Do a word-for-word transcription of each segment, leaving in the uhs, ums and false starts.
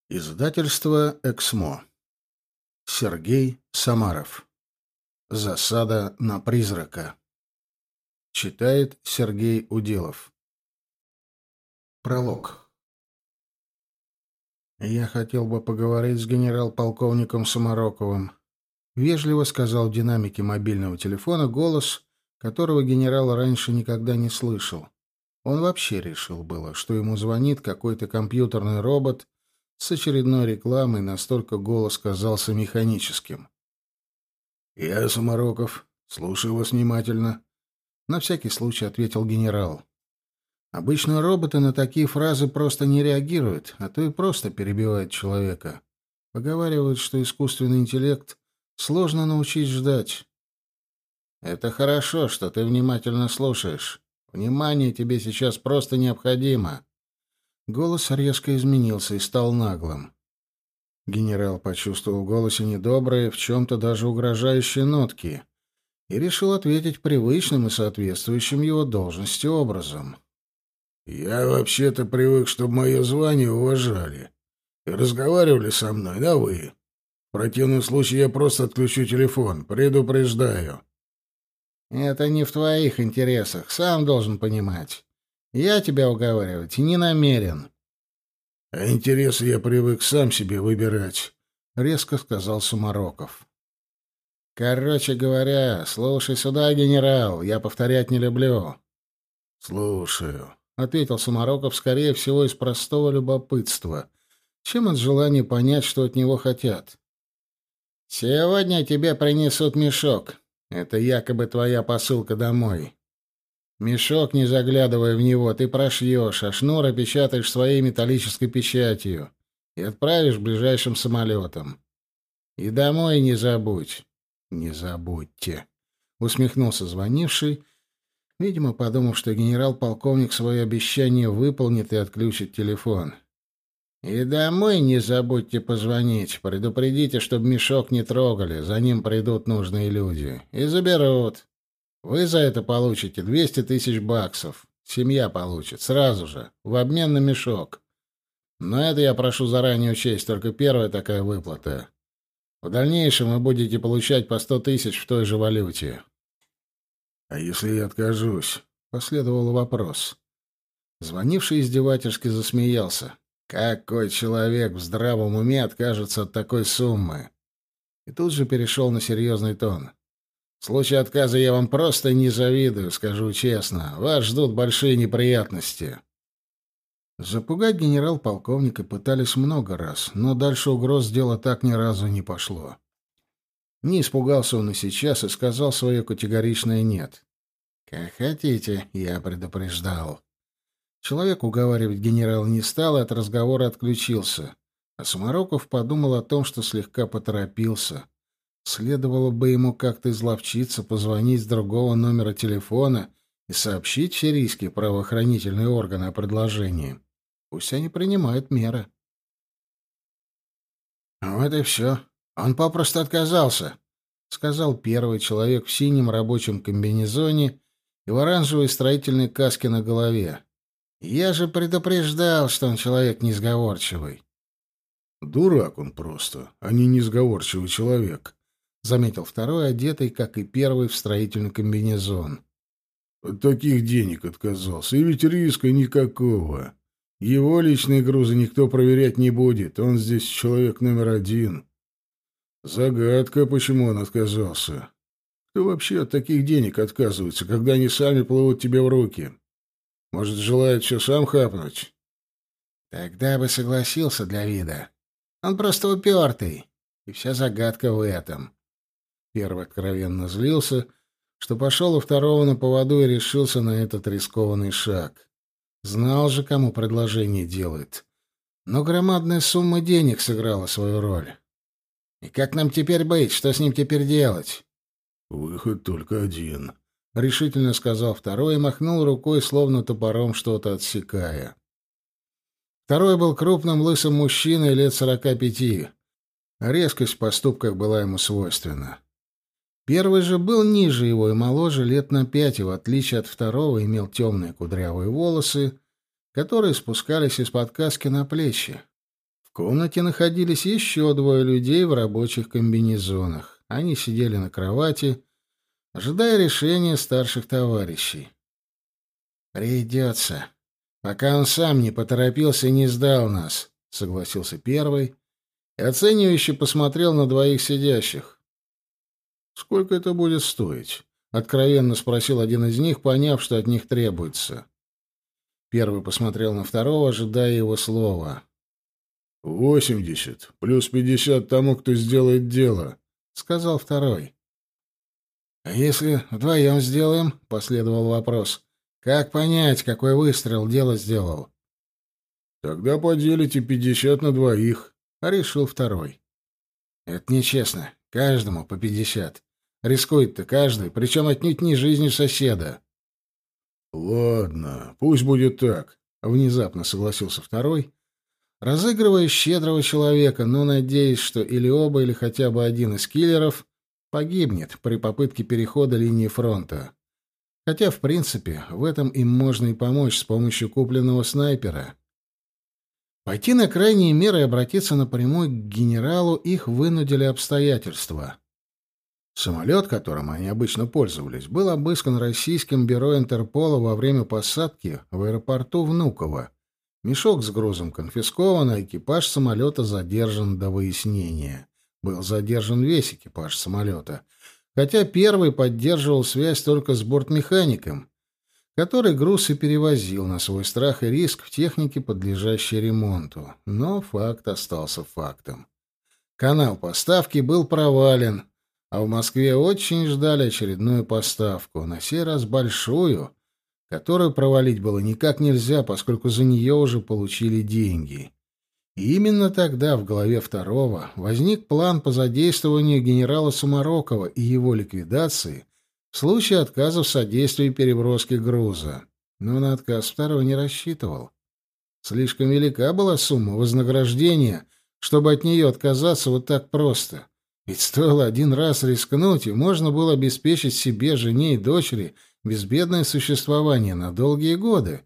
Издательство «Эксмо». Сергей Самаров. Засада на призрака. Читает Сергей Уделов. Пролог. «Я хотел бы поговорить с генерал-полковником Самароковым», — вежливо сказал в динамике мобильного телефона голос, которого генерал раньше никогда не слышал. Он вообще решил было, что ему звонит какой-то компьютерный робот с очередной рекламой, настолько голос казался механическим. «Я Самароков. Слушаю вас внимательно», — на всякий случай ответил генерал. Обычно роботы на такие фразы просто не реагируют, а то и просто перебивают человека. Поговаривают, что искусственный интеллект сложно научить ждать. «Это хорошо, что ты внимательно слушаешь. Внимание тебе сейчас просто необходимо». Голос резко изменился и стал наглым. Генерал почувствовал в голосе недобрые, в чем-то даже угрожающие нотки, и решил ответить привычным и соответствующим его должности образом. «Я вообще-то привык, чтобы мое звание уважали и разговаривали со мной на «вы». В противном случае я просто отключу телефон, предупреждаю». «Это не в твоих интересах, сам должен понимать. Я тебя уговаривать не намерен». «А интересы я привык сам себе выбирать», — резко сказал Самароков. «Короче говоря, слушай сюда, генерал, я повторять не люблю». «Слушаю», — ответил Самароков, скорее всего, из простого любопытства, чем от желания понять, что от него хотят. «Сегодня тебе принесут мешок. Это якобы твоя посылка домой. Мешок, не заглядывая в него, ты прошьешь, а шнур опечатаешь своей металлической печатью и отправишь ближайшим самолетом. И домой не забудь». «Не забудьте», — усмехнулся звонивший, видимо, подумав, что генерал-полковник свое обещание выполнит и отключит телефон. «И домой не забудьте позвонить, предупредите, чтобы мешок не трогали, за ним придут нужные люди и заберут. Вы за это получите двести тысяч баксов. Семья получит сразу же, в обмен на мешок. Но это я прошу заранее учесть, только первая такая выплата. В дальнейшем вы будете получать по сто тысяч в той же валюте». «А если я откажусь?» — последовал вопрос. Звонивший издевательски засмеялся. «Какой человек в здравом уме откажется от такой суммы?» И тут же перешел на серьезный тон. «В случае отказа я вам просто не завидую, скажу честно. Вас ждут большие неприятности». Запугать генерал-полковника пытались много раз, но дальше угроз дело так ни разу не пошло. Не испугался он и сейчас и сказал свое категоричное «нет». «Как хотите, я предупреждал». Человек уговаривать генерала не стал и от разговора отключился, а Самароков подумал о том, что слегка поторопился. Следовало бы ему как-то изловчиться, позвонить с другого номера телефона и сообщить в сирийские правоохранительные органы о предложении. Пусть они принимают меры. «Вот и все. Он попросту отказался», — сказал первый человек в синем рабочем комбинезоне и в оранжевой строительной каске на голове. «Я же предупреждал, что он человек несговорчивый». «Дурак он просто, а не несговорчивый человек», — заметил второй, одетый, как и первый, в строительный комбинезон. «От таких денег отказался, и ведь риска никакого. Его личные грузы никто проверять не будет, он здесь человек номер один. Загадка, почему он отказался. Кто вообще от таких денег отказывается, когда они сами плывут тебе в руки? Может, желает все сам хапнуть?» «Тогда бы согласился для вида. Он просто упертый, и вся загадка в этом». Первый откровенно злился, что пошел у второго на поводу и решился на этот рискованный шаг. Знал же, кому предложение делает. Но громадная сумма денег сыграла свою роль. «И как нам теперь быть? Что с ним теперь делать?» «Выход только один», — решительно сказал второй и махнул рукой, словно топором что-то отсекая. Второй был крупным лысым мужчиной лет сорока пяти. Резкость в поступках была ему свойственна. Первый же был ниже его и моложе лет на пять, и, в отличие от второго, имел темные кудрявые волосы, которые спускались из-под каски на плечи. В комнате находились еще двое людей в рабочих комбинезонах. Они сидели на кровати, ожидая решения старших товарищей. «Придется, пока он сам не поторопился и не сдал нас», — согласился первый и оценивающе посмотрел на двоих сидящих. «Сколько это будет стоить?» — откровенно спросил один из них, поняв, что от них требуется. Первый посмотрел на второго, ожидая его слова. «Восемьдесят, плюс пятьдесят тому, кто сделает дело», — сказал второй. «А если вдвоем сделаем?» — последовал вопрос. «Как понять, какой выстрел дело сделал?» «Тогда поделите пятьдесят на двоих», — решил второй. «Это нечестно. Каждому по пятьдесят. Рискует-то каждый, причем отнюдь не жизнью соседа». «Ладно, пусть будет так», — внезапно согласился второй, разыгрывая щедрого человека, но надеясь, что или оба, или хотя бы один из киллеров погибнет при попытке перехода линии фронта. Хотя, в принципе, в этом им можно и помочь с помощью купленного снайпера. Пойти на крайние меры и обратиться напрямую к генералу их вынудили обстоятельства. Самолет, которым они обычно пользовались, был обыскан российским бюро Интерпола во время посадки в аэропорту Внуково. Мешок с грузом конфискован, а экипаж самолета задержан до выяснения. Был задержан весь экипаж самолета, хотя первый поддерживал связь только с бортмехаником, который груз и перевозил на свой страх и риск в технике, подлежащей ремонту. Но факт остался фактом. Канал поставки был провален, а в Москве очень ждали очередную поставку, на сей раз большую, которую провалить было никак нельзя, поскольку за нее уже получили деньги. И именно тогда в голове второго возник план по задействованию генерала Сумарокова и его ликвидации в случае отказа в содействии переброске груза. Но на отказ второй не рассчитывал. Слишком велика была сумма вознаграждения, чтобы от нее отказаться вот так просто. Ведь стоило один раз рискнуть, и можно было обеспечить себе, жене и дочери безбедное существование на долгие годы.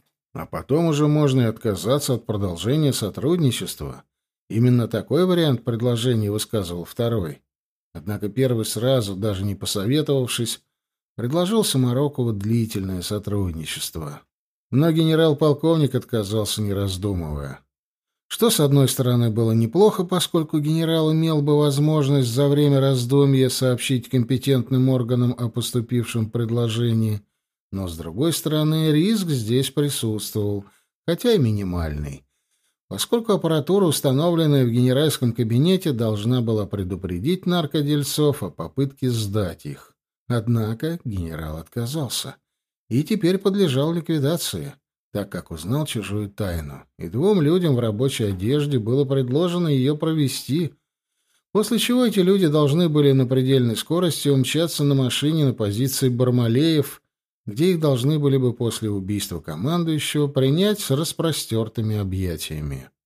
А потом уже можно и отказаться от продолжения сотрудничества. Именно такой вариант предложения высказывал второй. Однако первый сразу, даже не посоветовавшись, предложил Сумарокову длительное сотрудничество. Но генерал-полковник отказался, не раздумывая. Что, с одной стороны, было неплохо, поскольку генерал имел бы возможность за время раздумья сообщить компетентным органам о поступившем предложении, но, с другой стороны, риск здесь присутствовал, хотя и минимальный, поскольку аппаратура, установленная в генеральском кабинете, должна была предупредить наркодельцов о попытке сдать их. Однако генерал отказался и теперь подлежал ликвидации, так как узнал чужую тайну, и двум людям в рабочей одежде было предложено ее провести, после чего эти люди должны были на предельной скорости умчаться на машине на позиции Бармалеев, где их должны были бы после убийства командующего принять с распростертыми объятиями.